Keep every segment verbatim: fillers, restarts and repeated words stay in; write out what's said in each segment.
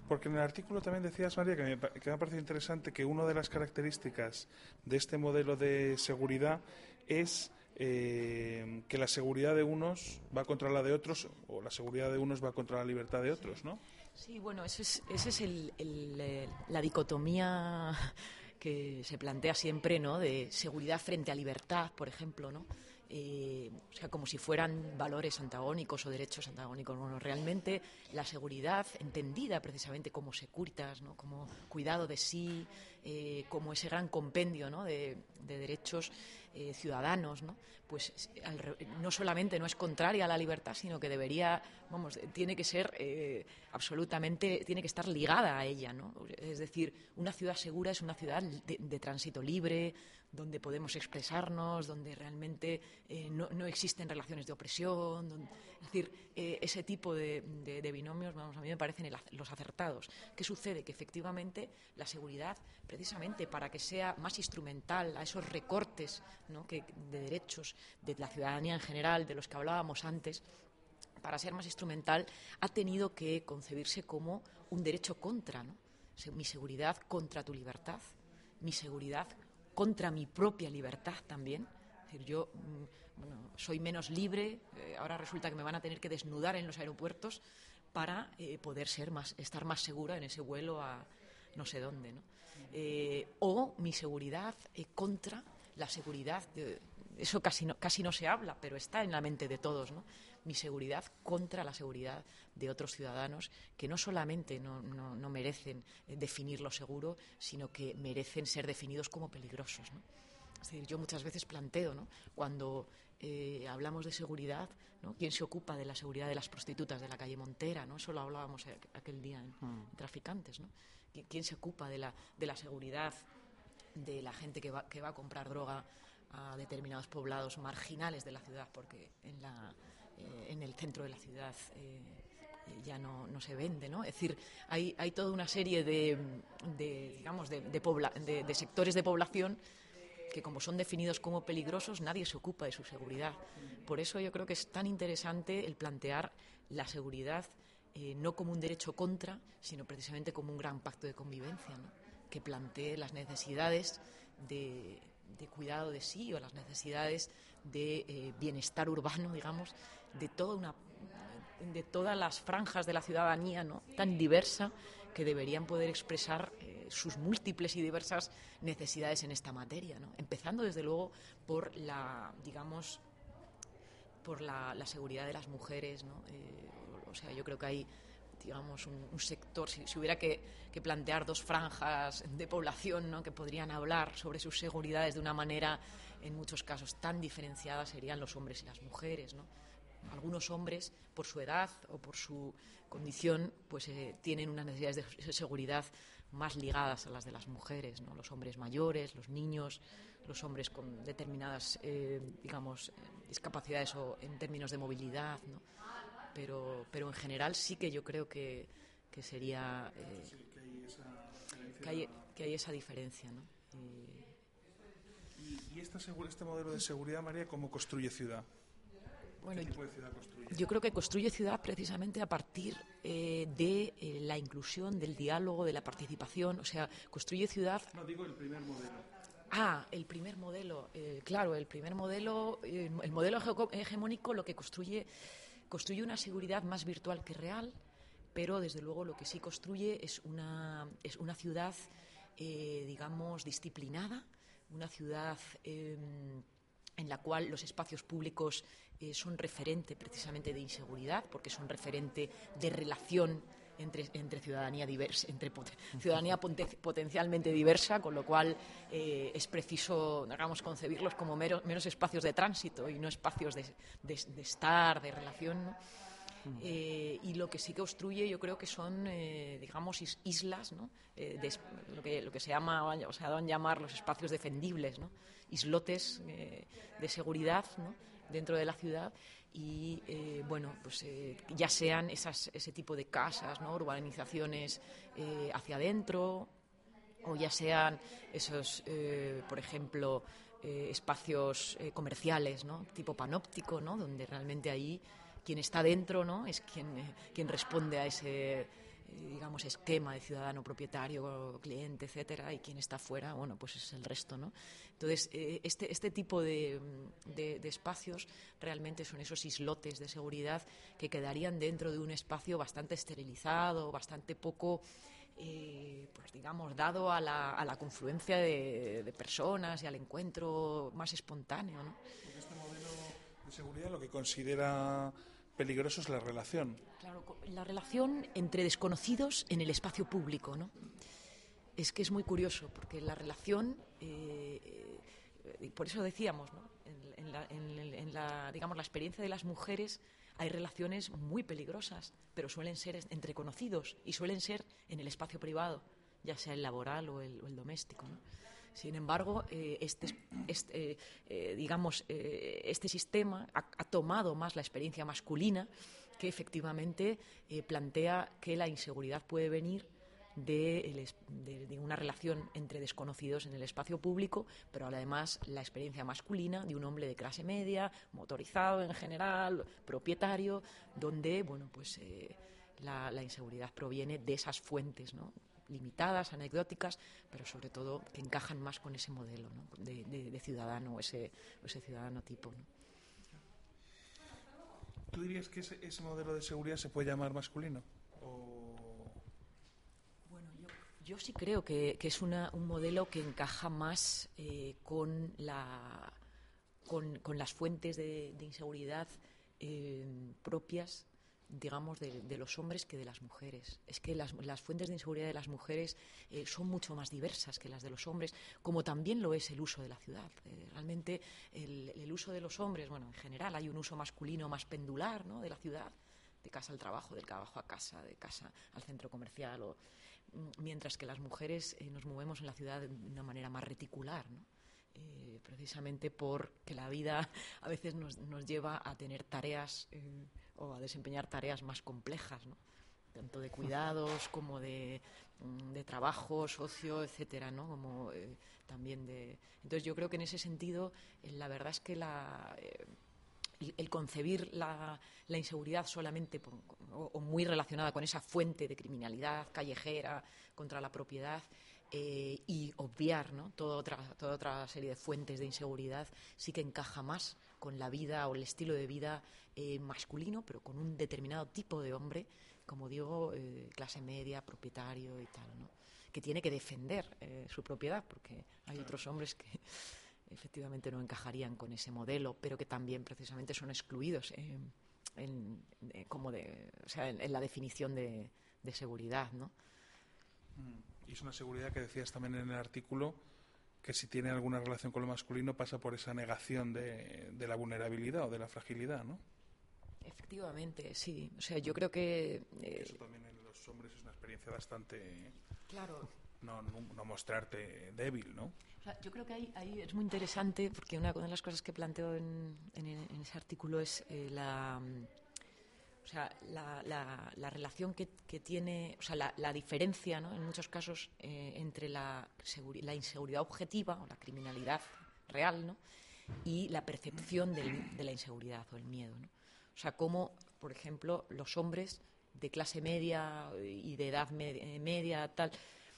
Porque en el artículo también decías, María, que me, pa- que me ha parecido interesante que una de las características de este modelo de seguridad es eh, que la seguridad de unos va contra la de otros o la seguridad de unos va contra la libertad de otros, ¿no? Sí, bueno, ese es, ese es el, el, eh, la dicotomía que se plantea siempre, ¿no? De seguridad frente a libertad, por ejemplo, ¿no? Eh, o sea, como si fueran valores antagónicos o derechos antagónicos. Bueno, realmente la seguridad, entendida precisamente como securitas, ¿no? Como cuidado de sí, eh, como ese gran compendio, ¿no? de, de derechos eh, ciudadanos, ¿no? Pues al, no solamente no es contraria a la libertad, sino que debería, vamos, tiene que ser eh, absolutamente, tiene que estar ligada a ella, ¿no? Es decir, una ciudad segura es una ciudad de, de tránsito libre, donde podemos expresarnos, donde realmente eh, no, no existen relaciones de opresión, donde, es decir, eh, ese tipo de, de, de binomios, vamos, a mí me parecen el, los acertados. ¿Qué sucede? Que efectivamente la seguridad, precisamente para que sea más instrumental a esos recortes, ¿no? que, de derechos de la ciudadanía en general, de los que hablábamos antes, para ser más instrumental, ha tenido que concebirse como un derecho contra, ¿no? Mi seguridad contra tu libertad, mi seguridad contra mi propia libertad también. Es decir, yo bueno, soy menos libre, eh, ahora resulta que me van a tener que desnudar en los aeropuertos para eh, poder ser más, estar más segura en ese vuelo a no sé dónde, ¿no? Eh, o mi seguridad eh, contra la seguridad, de, eso casi no, casi no se habla, pero está en la mente de todos, ¿no? Mi seguridad contra la seguridad de otros ciudadanos que no solamente no, no, no merecen definir lo seguro, sino que merecen ser definidos como peligrosos, ¿no? Es decir, yo muchas veces planteo, ¿no? Cuando eh, hablamos de seguridad, ¿no? ¿Quién se ocupa de la seguridad de las prostitutas de la calle Montera, ¿no? Eso lo hablábamos aquel día en, en Traficantes, ¿no? ¿Quién se ocupa de la, de la seguridad de la gente que va, que va a comprar droga a determinados poblados marginales de la ciudad? Porque en, la, eh, en el centro de la ciudad eh, ya no, no se vende, ¿no? Es decir, hay, hay toda una serie de, de digamos, de, de, pobla, de, de sectores de población que como son definidos como peligrosos, nadie se ocupa de su seguridad. Por eso yo creo que es tan interesante el plantear la seguridad eh, no como un derecho contra, sino precisamente como un gran pacto de convivencia, ¿no? Que plantee las necesidades de, de cuidado de sí o las necesidades de eh, bienestar urbano, digamos, de toda una de todas las franjas de la ciudadanía, ¿no? Tan diversa, que deberían poder expresar eh, sus múltiples y diversas necesidades en esta materia, ¿no? Empezando desde luego por la, digamos, por la, la seguridad de las mujeres, ¿no? Eh, o sea, yo creo que hay, digamos, un, un sector, si, si hubiera que, que plantear dos franjas de población, ¿no? Que podrían hablar sobre sus seguridades de una manera, en muchos casos, tan diferenciada, serían los hombres y las mujeres, ¿no? Algunos hombres, por su edad o por su condición, pues eh, tienen unas necesidades de seguridad más ligadas a las de las mujeres, ¿no? Los hombres mayores, los niños, los hombres con determinadas, eh, digamos, eh, discapacidades o en términos de movilidad, ¿no? Pero, pero en general sí que yo creo que, que sería eh, que, hay, que hay esa diferencia, ¿no? Eh, ¿Y, y esta, este modelo de seguridad, María, cómo construye ciudad? Bueno, ¿Qué tipo de ciudad construye? Yo creo que construye ciudad precisamente a partir eh, de eh, la inclusión, del diálogo, de la participación. O sea, construye ciudad. No, digo el primer modelo. Ah, el primer modelo. Eh, claro, el primer modelo, eh, el modelo hegemónico lo que construye, construye una seguridad más virtual que real, pero desde luego lo que sí construye es una, es una ciudad, eh, digamos, disciplinada, una ciudad Eh, en la cual los espacios públicos eh, son referente precisamente de inseguridad, porque son referente de relación entre, entre ciudadanía diversa, entre pot, ciudadanía poten, potencialmente diversa, con lo cual eh, es preciso, digamos, concebirlos como mero, meros espacios de tránsito y no espacios de, de, de estar, de relación, ¿no? Eh, y lo que sí construye yo creo que son eh, digamos islas, ¿no? eh, de, lo, que, lo que se llama, o sea, van a llamar los espacios defendibles, ¿no? Islotes eh, de seguridad, ¿no? Dentro de la ciudad y eh, bueno pues eh, ya sean esas, ese tipo de casas, ¿no? Urbanizaciones eh, hacia adentro, o ya sean esos, eh, por ejemplo, eh, espacios eh, comerciales, ¿no? Tipo panóptico, ¿no? Donde realmente ahí quien está dentro, ¿no? Es quien, eh, quien responde a ese, digamos, esquema de ciudadano propietario, cliente, etcétera, y quien está fuera, bueno, pues es el resto, ¿no? Entonces, eh, este, este tipo de, de, de espacios realmente son esos islotes de seguridad que quedarían dentro de un espacio bastante esterilizado, bastante poco, eh, pues digamos, dado a la, a la confluencia de, de personas y al encuentro más espontáneo, ¿no? Porque este modelo de seguridad lo que considera peligroso es la relación. Claro, la relación entre desconocidos en el espacio público, ¿no? Es que es muy curioso, porque la relación, eh, eh, por eso decíamos, ¿no? En, en, la, en, en la, digamos, la experiencia de las mujeres hay relaciones muy peligrosas, pero suelen ser entre conocidos y suelen ser en el espacio privado, ya sea el laboral o el, o el doméstico, ¿no? Sin embargo, eh, este, este, eh, digamos, eh, este sistema ha, ha tomado más la experiencia masculina, que efectivamente eh, plantea que la inseguridad puede venir de, de, de una relación entre desconocidos en el espacio público, pero además la experiencia masculina de un hombre de clase media, motorizado en general, propietario, donde, bueno, pues eh, la, la inseguridad proviene de esas fuentes, ¿no? Limitadas, anecdóticas, pero sobre todo que encajan más con ese modelo, ¿no? de, de, de ciudadano, ese, ese ciudadano tipo, ¿no? ¿Tú dirías que ese, ese modelo de seguridad se puede llamar masculino? O... Bueno, yo, yo sí creo que, que es una, un modelo que encaja más eh, con, la, con, con las fuentes de, de inseguridad eh, propias, digamos, de, de los hombres que de las mujeres. Es que las, las fuentes de inseguridad de las mujeres eh, son mucho más diversas que las de los hombres, como también lo es el uso de la ciudad. Eh, realmente el, el uso de los hombres, bueno, en general hay un uso masculino más pendular, ¿no?, de la ciudad, de casa al trabajo, del trabajo a casa, de casa al centro comercial, o, mientras que las mujeres eh, nos movemos en la ciudad de una manera más reticular, ¿no? Eh, precisamente porque la vida a veces nos, nos lleva a tener tareas eh, o a desempeñar tareas más complejas, ¿no? Tanto de cuidados como de, de trabajo, socio, etcétera, ¿no? Como eh, también de... Entonces yo creo que en ese sentido eh, la verdad es que la... Eh, el concebir la, la inseguridad solamente por, o, o muy relacionada con esa fuente de criminalidad callejera contra la propiedad eh, y obviar, ¿no?, toda otra, toda otra serie de fuentes de inseguridad sí que encaja más con la vida o el estilo de vida eh, masculino, pero con un determinado tipo de hombre, como digo, eh, clase media, propietario y tal, ¿no?, que tiene que defender eh, su propiedad, porque hay otros hombres que efectivamente no encajarían con ese modelo, pero que también precisamente son excluidos eh, en, eh, como de, o sea, en, en la definición de, de seguridad, ¿no? Y es una seguridad que decías también en el artículo, que si tiene alguna relación con lo masculino pasa por esa negación de, de la vulnerabilidad o de la fragilidad, ¿no? Efectivamente, sí. O sea, yo creo que... Eh, Eso también en los hombres es una experiencia bastante... Claro. No, no, no mostrarte débil, ¿no? O sea, yo creo que ahí, ahí es muy interesante, porque una de las cosas que planteo en, en, en ese artículo es eh, la... O sea, la, la, la relación que, que tiene, o sea, la, la diferencia, ¿no?, en muchos casos eh, entre la, la inseguridad objetiva o la criminalidad real, ¿no?, y la percepción del, de la inseguridad o el miedo, ¿no? O sea, cómo, por ejemplo, los hombres de clase media y de edad media, media tal,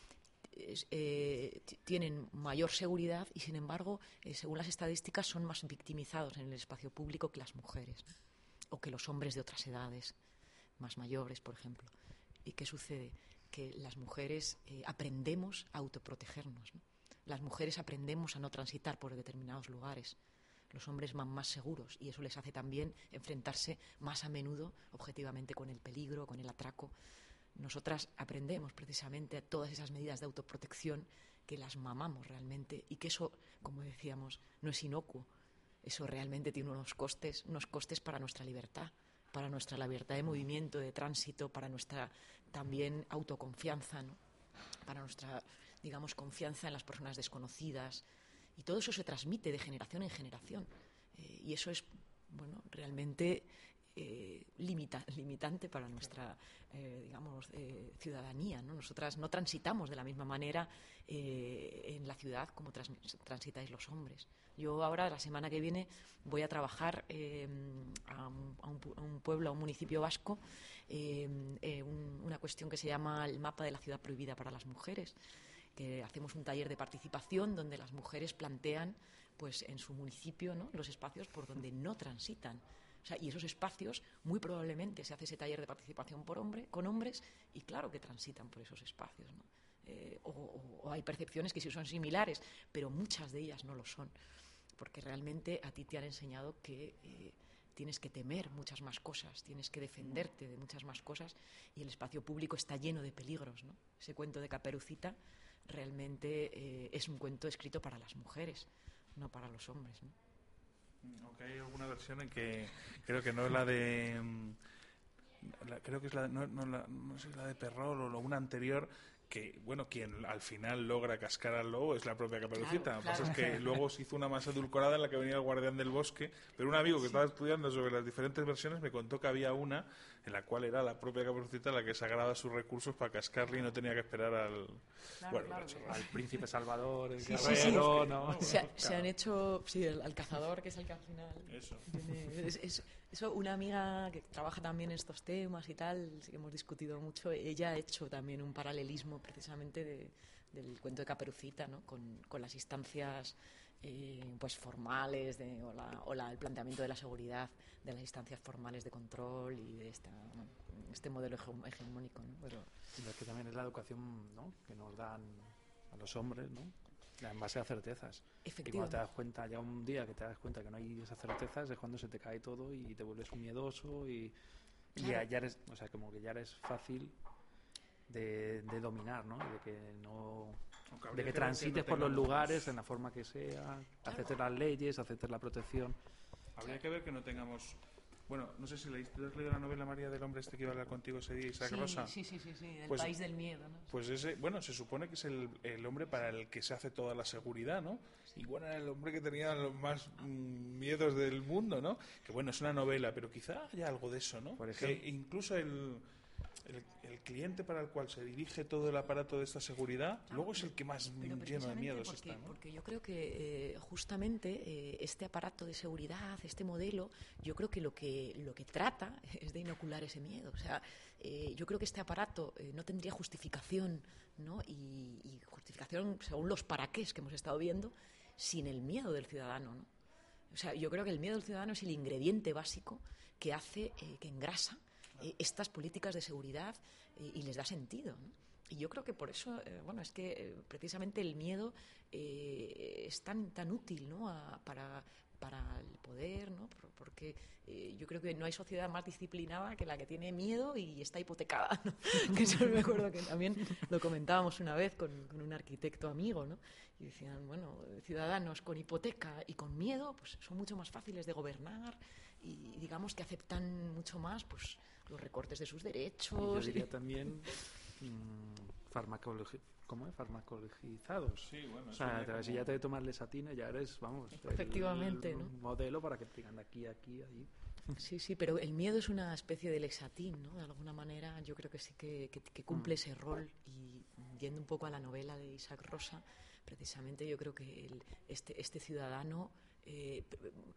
eh, tienen mayor seguridad y, sin embargo, eh, según las estadísticas, son más victimizados en el espacio público que las mujeres, ¿no?, o que los hombres de otras edades, más mayores, por ejemplo. ¿Y qué sucede? Que las mujeres eh, aprendemos a autoprotegernos, ¿no? Las mujeres aprendemos a no transitar por determinados lugares. Los hombres van más seguros y eso les hace también enfrentarse más a menudo, objetivamente, con el peligro, con el atraco. Nosotras aprendemos precisamente todas esas medidas de autoprotección, que las mamamos realmente, y que eso, como decíamos, no es inocuo. Eso realmente tiene unos costes, unos costes para nuestra libertad, para nuestra libertad de movimiento, de tránsito, para nuestra también autoconfianza, ¿no?, para nuestra, digamos, confianza en las personas desconocidas. Y todo eso se transmite de generación en generación. Eh, y eso es, bueno, realmente eh, limita, limitante para nuestra, eh, digamos, eh, ciudadanía, ¿no? Nosotras no transitamos de la misma manera eh, en la ciudad como trans, transitáis los hombres. Yo ahora, la semana que viene, voy a trabajar eh, a, un, a, un, a un pueblo, a un municipio vasco, eh, eh, un, una cuestión que se llama el mapa de la ciudad prohibida para las mujeres, que hacemos un taller de participación donde las mujeres plantean, pues, en su municipio, ¿no?, los espacios por donde no transitan. O sea, y esos espacios, muy probablemente se hace ese taller de participación por hombre, con hombres, y claro que transitan por esos espacios, ¿no? Eh, o, o, o hay percepciones que sí son similares, pero muchas de ellas no lo son, porque realmente a ti te han enseñado que eh, tienes que temer muchas más cosas, tienes que defenderte de muchas más cosas, y el espacio público está lleno de peligros, ¿no? Ese cuento de Caperucita realmente eh, es un cuento escrito para las mujeres, no para los hombres, ¿no? Aunque hay alguna versión en que creo que no es la de la, creo que es la no, no, la, no sé, la de Perrol o una anterior, que, bueno, quien al final logra cascar al lobo es la propia Caperucita. Claro, claro. Lo que pasa es que luego se hizo una más edulcorada en la que venía el guardián del bosque, pero un amigo que sí. estaba estudiando sobre las diferentes versiones me contó que había una en la cual era la propia Caperucita la que sagraba sus recursos para cascarle y no tenía que esperar al claro, bueno, claro, al príncipe Salvador, el sí, guerrero, sí, sí. ¿no? Se, ha, se han hecho, sí, el, al cazador, que es el que al final eso. Tiene, es, es, eso, una amiga que trabaja también en estos temas y tal, sí que hemos discutido mucho, ella ha hecho también un paralelismo precisamente de, del cuento de Caperucita, ¿no?, con, con las instancias eh, pues formales de, o, la, o la, el planteamiento de la seguridad de las instancias formales de control y de esta, bueno, este modelo hegemónico, ¿no? Pero es que también es la educación, ¿no?, que nos dan a los hombres, ¿no?, en base a certezas. Y cuando te das cuenta, ya un día que te das cuenta que no hay esas certezas, es cuando se te cae todo y te vuelves un miedoso y, claro. y ya, ya eres, o sea, como que ya eres fácil de, de dominar, ¿no? De que no, de que transites que no por los lugares en la forma que sea, claro. aceptes las leyes, aceptes la protección. Habría que ver que no tengamos. Bueno, no sé si leíste, ¿tú has leído la novela María del hombre este que iba a hablar contigo ese día, Isaac sí, Rosa? Sí, sí, sí, sí, el pues, país del miedo, ¿no? Pues ese, bueno, se supone que es el, el hombre para el que se hace toda la seguridad, ¿no? Sí. Y bueno, era el hombre que tenía los más mmm, miedos del mundo, ¿no? Que bueno, es una novela, pero quizá haya algo de eso, ¿no? Por ejemplo, que incluso el... El, el cliente para el cual se dirige todo el aparato de esta seguridad, claro, luego es el que más lleno de miedos porque, está, ¿no? Porque yo creo que eh, justamente eh, este aparato de seguridad, este modelo, yo creo que lo que lo que trata es de inocular ese miedo. O sea, eh, yo creo que este aparato eh, no tendría justificación, ¿no? Y, y justificación según los paraqués que hemos estado viendo, sin el miedo del ciudadano, ¿no? O sea, yo creo que el miedo del ciudadano es el ingrediente básico que hace, eh, que engrasa Eh, estas políticas de seguridad eh, y les da sentido, ¿no? Y yo creo que por eso, eh, bueno, es que eh, precisamente el miedo eh, es tan tan útil, ¿no?, a, para para el poder, ¿no? Porque eh, yo creo que no hay sociedad más disciplinada que la que tiene miedo y está hipotecada, ¿no? Que eso me acuerdo que también lo comentábamos una vez con, con un arquitecto amigo, ¿no? Y decían, bueno, ciudadanos con hipoteca y con miedo, pues son mucho más fáciles de gobernar y digamos que aceptan mucho más, pues, los recortes de sus derechos. Y yo diría también mmm, farmacología. ¿Cómo es? Farmacologizados. Sí, bueno. O sea, como... si ya te tomas lesatina, ya eres, vamos, efectivamente, el, ¿no?, modelo para que te digan de aquí, aquí, ahí. Sí, sí, pero el miedo es una especie de lexatín, ¿no? De alguna manera yo creo que sí que, que, que cumple mm. ese rol. Y yendo un poco a la novela de Isaac Rosa, precisamente yo creo que el, este, este ciudadano... Eh,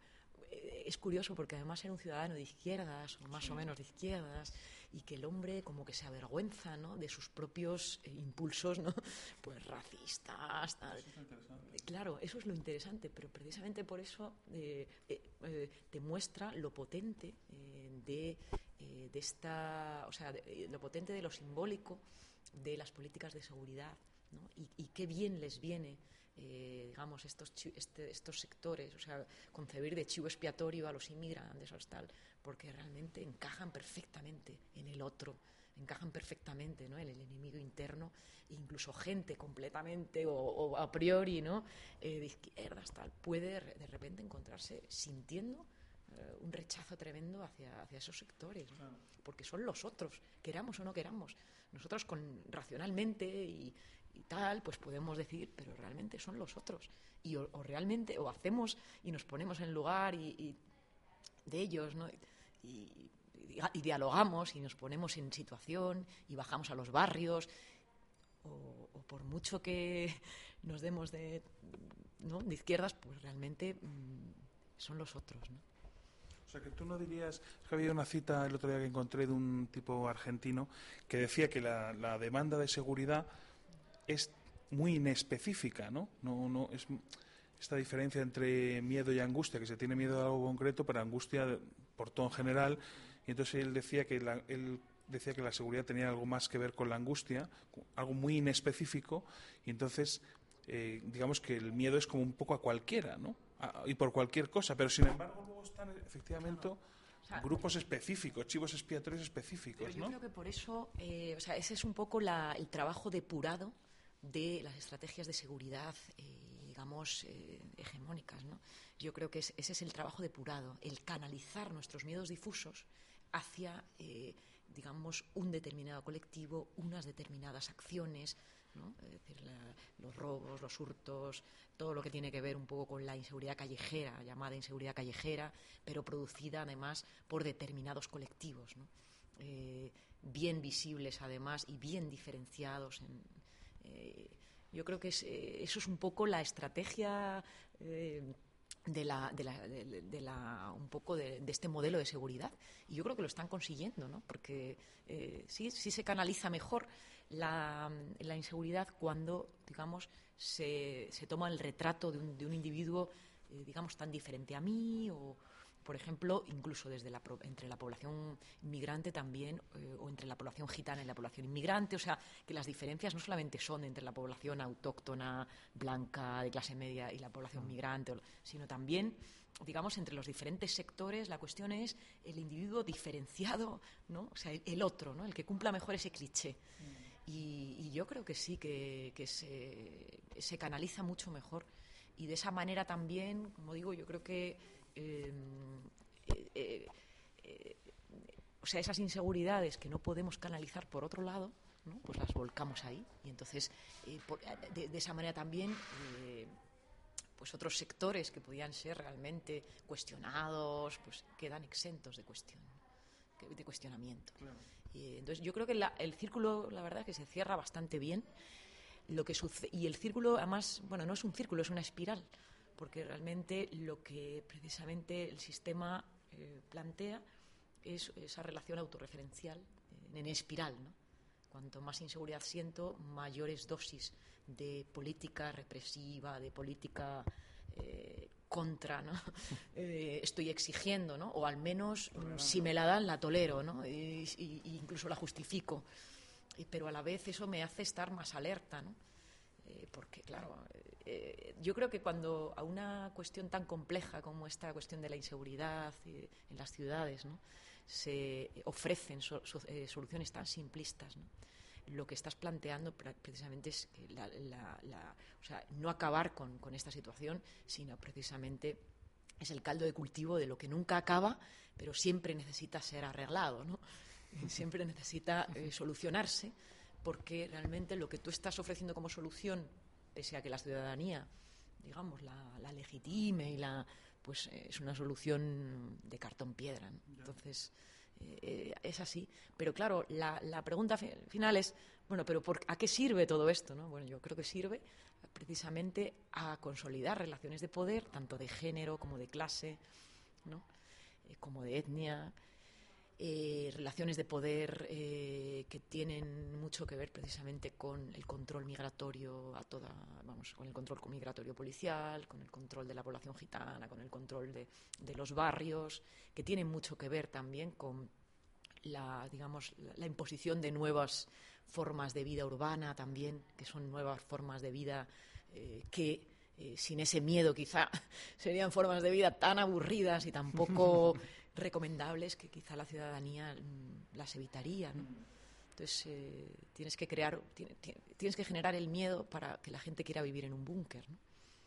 es curioso porque además era un ciudadano de izquierdas o más sí. o menos de izquierdas y que el hombre como que se avergüenza, ¿no?, de sus propios eh, impulsos, ¿no?, pues racistas, tal. Eso es interesante. Claro, eso es lo interesante, pero precisamente por eso eh, eh, eh, te muestra lo potente eh, de, eh, de esta, o sea, de, lo potente de lo simbólico de las políticas de seguridad, ¿no? Y, y qué bien les viene, eh, digamos, estos, este, estos sectores, o sea, concebir de chivo expiatorio a los inmigrantes o tal, porque realmente encajan perfectamente en el otro, encajan perfectamente, ¿no?, en el enemigo interno, e incluso gente completamente o, o a priori, ¿no?, eh, de izquierdas, tal, puede de repente encontrarse sintiendo eh, un rechazo tremendo hacia, hacia esos sectores, ¿no? Claro. Porque son los otros, queramos o no queramos. Nosotros con, racionalmente y, y tal, pues podemos decir, pero realmente son los otros. Y o, o realmente, o hacemos y nos ponemos en lugar y, y de ellos, ¿no? y, y, y dialogamos y nos ponemos en situación y bajamos a los barrios, o, o por mucho que nos demos de, ¿no?, de izquierdas, pues realmente mmm, son los otros, ¿no? O sea, que tú no dirías... Es que había una cita el otro día que encontré de un tipo argentino que decía que la, la demanda de seguridad es muy inespecífica, ¿no? No, no es esta diferencia entre miedo y angustia, que se tiene miedo a algo concreto, pero angustia por todo en general. Y entonces él decía que la, él decía que la seguridad tenía algo más que ver con la angustia, algo muy inespecífico, y entonces eh, digamos que el miedo es como un poco a cualquiera, ¿no? A, y por cualquier cosa, pero sin embargo luego están efectivamente o sea, grupos específicos, chivos expiatorios específicos, pero yo ¿no? creo que por eso, eh, o sea, ese es un poco la, el trabajo depurado de las estrategias de seguridad, eh, digamos, eh, hegemónicas, ¿no? Yo creo que es, ese es el trabajo depurado, el canalizar nuestros miedos difusos hacia, eh, digamos, un determinado colectivo, unas determinadas acciones, ¿no? Es decir, la, los robos, los hurtos, todo lo que tiene que ver un poco con la inseguridad callejera, llamada inseguridad callejera, pero producida además por determinados colectivos, ¿no? Eh, bien visibles además y bien diferenciados. En, eh, yo creo que es, eh, eso es un poco la estrategia eh, de la, de la, de, de la un poco de, de este modelo de seguridad, y yo creo que lo están consiguiendo, ¿no? Porque eh, sí, sí se canaliza mejor la, la inseguridad cuando, digamos, se, se toma el retrato de un, de un individuo, eh, digamos, tan diferente a mí, o, por ejemplo, incluso desde la, entre la población inmigrante también, eh, o entre la población gitana y la población inmigrante. O sea, que las diferencias no solamente son entre la población autóctona, blanca, de clase media y la población migrante, sino también, digamos, entre los diferentes sectores. La cuestión es el individuo diferenciado, ¿no? O sea, el, el otro, ¿no? El que cumpla mejor ese cliché. Mm. Y, y yo creo que sí, que, que se, se canaliza mucho mejor. Y de esa manera también, como digo, yo creo que Eh, eh, eh, o sea, esas inseguridades que no podemos canalizar por otro lado, ¿no?, pues las volcamos ahí, y entonces eh, por, de, de esa manera también eh, pues otros sectores que podían ser realmente cuestionados pues quedan exentos de cuestión, de cuestionamiento. Claro. Y entonces yo creo que la, el círculo, la verdad, que se cierra bastante bien. Lo que sucede, y el círculo además, bueno, no es un círculo, es una espiral, porque realmente lo que precisamente el sistema eh, plantea es esa relación autorreferencial en, en espiral, ¿no? Cuanto más inseguridad siento, mayores dosis de política represiva, de política eh, contra, ¿no? eh, estoy exigiendo, ¿no? O al menos, mm, si me la dan, la tolero, ¿no? Y, y, y incluso la justifico. Y, pero a la vez eso me hace estar más alerta, ¿no? Eh, porque, claro, eh, yo creo que cuando a una cuestión tan compleja como esta cuestión de la inseguridad eh, en las ciudades, ¿no?, se ofrecen so, so, eh, soluciones tan simplistas, ¿no?, lo que estás planteando precisamente es la, la, la, o sea, no acabar con, con esta situación, sino precisamente es el caldo de cultivo de lo que nunca acaba, pero siempre necesita ser arreglado, ¿no? Siempre necesita eh, solucionarse, porque realmente lo que tú estás ofreciendo como solución, pese a que la ciudadanía, digamos, la, la legitime y la, pues eh, es una solución de cartón piedra, ¿no? Entonces eh, es así. Pero claro, la, la pregunta fi- final es, bueno, pero por, ¿a qué sirve todo esto, no? Bueno, yo creo que sirve precisamente a consolidar relaciones de poder, tanto de género como de clase, ¿no?, eh, como de etnia. Eh, relaciones de poder eh, que tienen mucho que ver precisamente con el control migratorio a toda, vamos, con el control migratorio policial, con el control de la población gitana, con el control de, de los barrios, que tienen mucho que ver también con la, digamos, la, la imposición de nuevas formas de vida urbana también, que son nuevas formas de vida eh, que Eh, sin ese miedo quizá serían formas de vida tan aburridas y tan poco recomendables que quizá la ciudadanía mm, las evitaría, ¿no? Entonces eh, tienes que crear, tiene, tienes que generar el miedo para que la gente quiera vivir en un búnker, ¿no?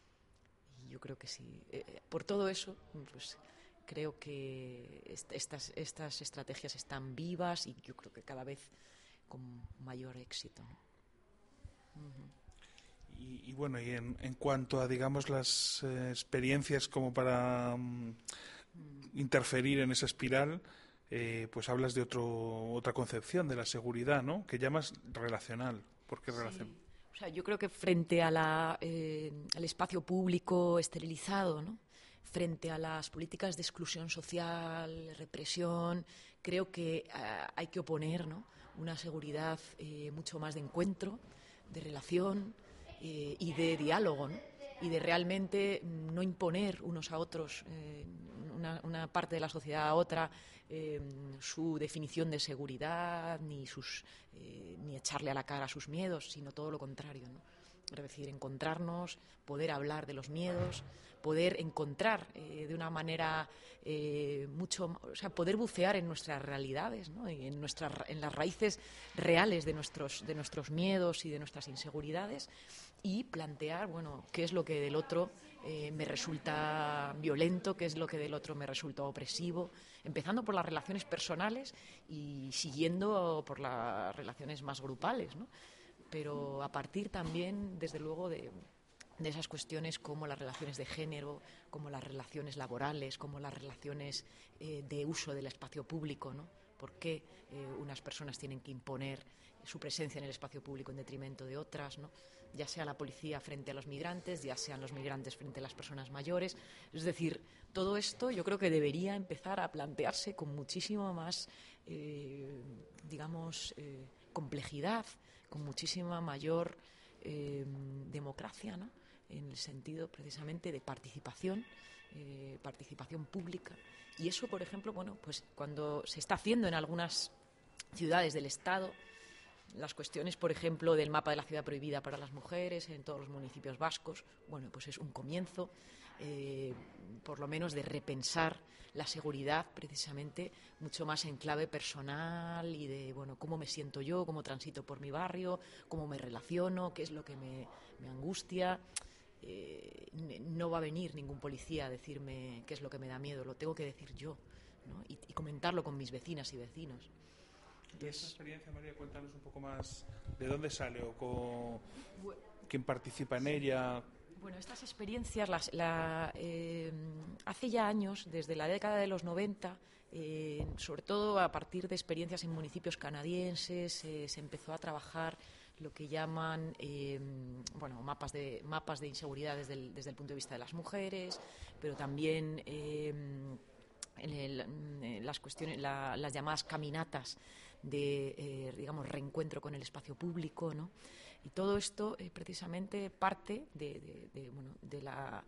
Y yo creo que sí. Eh, por todo eso, pues creo que est- estas, estas estrategias están vivas y yo creo que cada vez con mayor éxito, ¿no? Uh-huh. Y, y bueno, y en, en cuanto a, digamos, las eh, experiencias como para um, interferir en esa espiral, eh, pues hablas de otro, otra concepción de la seguridad, ¿no? Que llamas relacional. ¿Por qué relación? Sí. O sea, yo creo que frente a la, eh, al espacio público esterilizado, ¿no? Frente a las políticas de exclusión social, represión, creo que uh, hay que oponer, ¿no? Una seguridad eh, mucho más de encuentro, de relación eh, y de diálogo, ¿no? Y de realmente no imponer unos a otros, eh, una, una parte de la sociedad a otra, eh, su definición de seguridad, ni, sus, eh, ni echarle a la cara sus miedos, sino todo lo contrario, ¿no? Es decir, encontrarnos, poder hablar de los miedos, poder encontrar eh, de una manera eh, mucho, o sea, poder bucear en nuestras realidades, ¿no? Y en nuestras, en las raíces reales de nuestros, de nuestros miedos y de nuestras inseguridades, y plantear, bueno, qué es lo que del otro eh, me resulta violento, qué es lo que del otro me resulta opresivo, empezando por las relaciones personales y siguiendo por las relaciones más grupales, ¿no? Pero a partir también, desde luego, de, de esas cuestiones como las relaciones de género, como las relaciones laborales, como las relaciones eh, de uso del espacio público, ¿no? ¿Por qué eh, unas personas tienen que imponer su presencia en el espacio público en detrimento de otras, ¿no? Ya sea la policía frente a los migrantes, ya sean los migrantes frente a las personas mayores. Es decir, todo esto yo creo que debería empezar a plantearse con muchísimo más, eh, digamos, eh, complejidad, con muchísima mayor eh, democracia, ¿no? En el sentido precisamente de participación, eh, participación pública. Y eso, por ejemplo, bueno, pues cuando se está haciendo en algunas ciudades del Estado, las cuestiones, por ejemplo, del mapa de la ciudad prohibida para las mujeres en todos los municipios vascos, bueno, pues es un comienzo, eh, por lo menos, de repensar la seguridad precisamente mucho más en clave personal y de, bueno, cómo me siento yo, cómo transito por mi barrio, cómo me relaciono, qué es lo que me, me angustia. Eh, no va a venir ningún policía a decirme qué es lo que me da miedo, lo tengo que decir yo, ¿no? y, y comentarlo con mis vecinas y vecinos. ¿Y esa experiencia, María, cuéntanos un poco más de dónde sale o con quién participa en ella? Bueno, estas experiencias, las, la, eh, hace ya años, desde la década de los noventa, eh, sobre todo a partir de experiencias en municipios canadienses, eh, se empezó a trabajar lo que llaman eh, bueno, mapas de, mapas de inseguridad desde el, desde el punto de vista de las mujeres, pero también eh, en el, en las cuestiones, la, las llamadas caminatas de, eh, digamos, reencuentro con el espacio público, ¿no? Y todo esto eh, precisamente parte de, de, de, bueno, de la,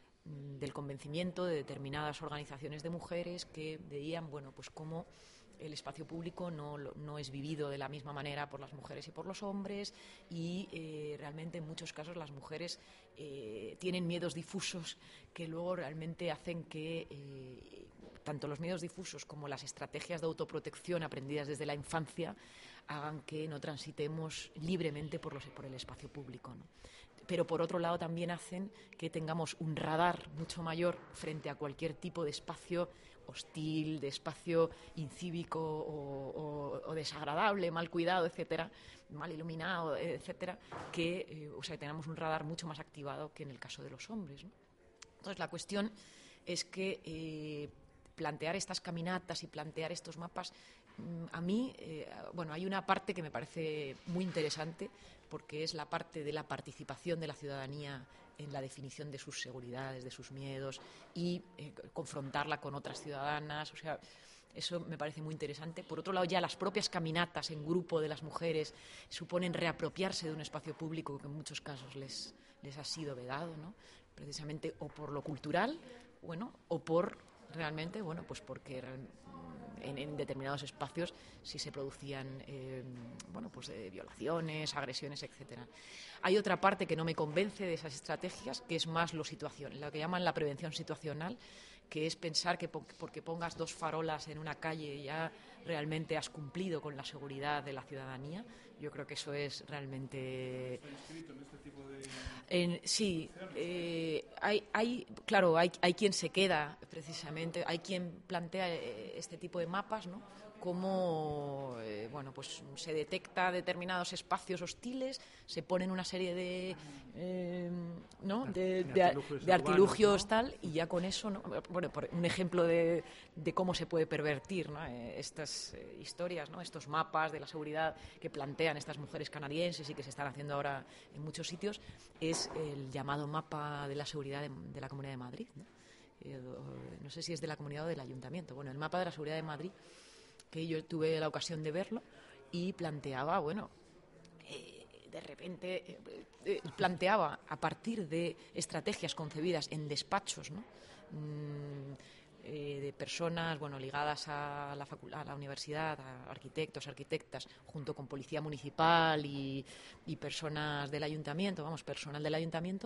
del convencimiento de determinadas organizaciones de mujeres que veían, bueno, pues cómo el espacio público no, no es vivido de la misma manera por las mujeres y por los hombres, y eh, realmente en muchos casos las mujeres eh, tienen miedos difusos que luego realmente hacen que eh, tanto los miedos difusos como las estrategias de autoprotección aprendidas desde la infancia hagan que no transitemos libremente por, los, por el espacio público, ¿no? Pero por otro lado también hacen que tengamos un radar mucho mayor frente a cualquier tipo de espacio hostil, de espacio incívico o, o, o desagradable, mal cuidado, etcétera, mal iluminado, etcétera, que eh, o sea, tengamos un radar mucho más activado que en el caso de los hombres, ¿no? Entonces la cuestión es que eh, plantear estas caminatas y plantear estos mapas, a mí, eh, bueno, hay una parte que me parece muy interesante, porque es la parte de la participación de la ciudadanía en la definición de sus seguridades, de sus miedos, y eh, confrontarla con otras ciudadanas. O sea, eso me parece muy interesante. Por otro lado, ya las propias caminatas en grupo de las mujeres suponen reapropiarse de un espacio público que en muchos casos les, les ha sido vedado, ¿no? Precisamente o por lo cultural, bueno, o por realmente, bueno, pues porque en, en determinados espacios sí se producían eh, bueno, pues eh, violaciones, agresiones, etcétera. Hay otra parte que no me convence de esas estrategias, que es más lo situación, lo que llaman la prevención situacional, que es pensar que porque pongas dos farolas en una calle ya realmente has cumplido con la seguridad de la ciudadanía. Yo creo que eso es realmente... ¿Está inscrito en este tipo de...? En, sí, eh, hay, hay, claro, hay, hay quien se queda precisamente, hay quien plantea este tipo de mapas, ¿no?, cómo eh, bueno, pues se detecta determinados espacios hostiles, se ponen una serie de eh, ¿no? de, de, artilugios, de artilugios urbanos, ¿no? Tal, y ya con eso, ¿no? Bueno, por un ejemplo de, de cómo se puede pervertir, ¿no? eh, estas eh, historias, ¿no? Estos mapas de la seguridad que plantean estas mujeres canadienses y que se están haciendo ahora en muchos sitios, es el llamado mapa de la seguridad de, de la Comunidad de Madrid, ¿no? Eh, no sé si es de la Comunidad o del Ayuntamiento. Bueno, el mapa de la seguridad de Madrid, que yo tuve la ocasión de verlo y planteaba, bueno, eh, de repente eh, eh, planteaba a partir de estrategias concebidas en despachos, ¿no? Mm, eh, de personas, bueno, ligadas a la, a la universidad, a arquitectos, arquitectas, junto con policía municipal y, y personas del ayuntamiento, vamos, personal del ayuntamiento,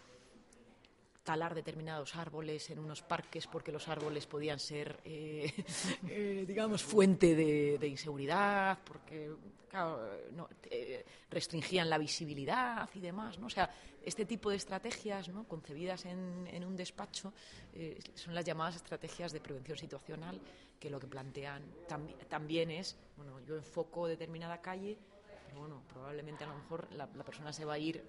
talar determinados árboles en unos parques porque los árboles podían ser, eh, eh, digamos, fuente de, de inseguridad, porque, claro, no, eh, restringían la visibilidad y demás, ¿no? O sea, este tipo de estrategias, ¿no? Concebidas en, en un despacho eh, son las llamadas estrategias de prevención situacional, que lo que plantean tam- también es, bueno, yo enfoco determinada calle, pero bueno, probablemente a lo mejor la, la persona se va a ir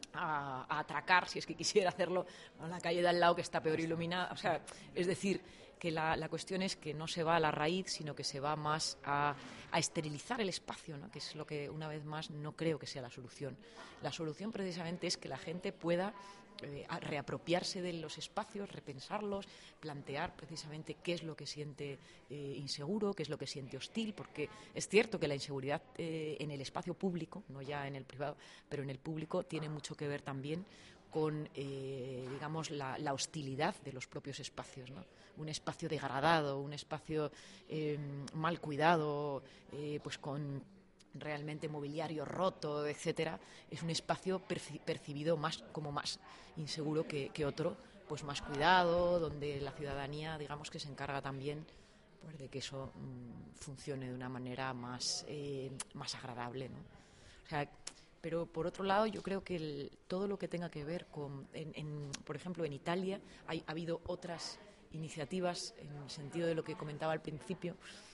A, a atracar, si es que quisiera hacerlo, a la calle de al lado que está peor iluminada. O sea, es decir, que la, la cuestión es que no se va a la raíz, sino que se va más a, a esterilizar el espacio, ¿no? Que es lo que, una vez más, no creo que sea la solución. La solución, precisamente, es que la gente pueda eh, reapropiarse de los espacios, repensarlos, plantear precisamente qué es lo que siente eh, inseguro, qué es lo que siente hostil, porque es cierto que la inseguridad eh, en el espacio público, no ya en el privado, pero en el público, tiene mucho que ver también con, eh, digamos, la, la hostilidad de los propios espacios, ¿no? Un espacio degradado, un espacio eh, mal cuidado, eh, pues con realmente mobiliario roto, etcétera, es un espacio perci- percibido más como más inseguro que, que otro, pues más cuidado, donde la ciudadanía, digamos, que se encarga también, pues, de que eso mmm, funcione de una manera más, eh, más agradable, ¿no? O sea, pero por otro lado yo creo que el, todo lo que tenga que ver con, en, en, por ejemplo, en Italia hay, ha habido otras iniciativas en el sentido de lo que comentaba al principio,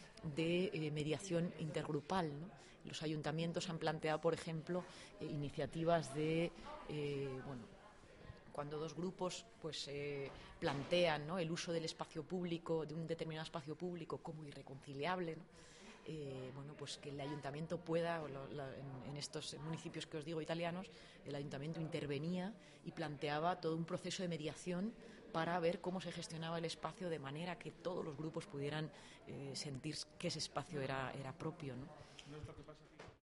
de eh, mediación intergrupal, ¿no? Los ayuntamientos han planteado, por ejemplo, eh, iniciativas de, eh, bueno, cuando dos grupos pues eh, plantean, ¿no?, el uso del espacio público, de un determinado espacio público, como irreconciliable, ¿no? Eh, bueno, pues que el ayuntamiento pueda, o lo, la, en, en estos municipios que os digo italianos, el ayuntamiento intervenía y planteaba todo un proceso de mediación para ver cómo se gestionaba el espacio de manera que todos los grupos pudieran eh, sentir que ese espacio era, era propio, ¿no? ¿No es lo que pasa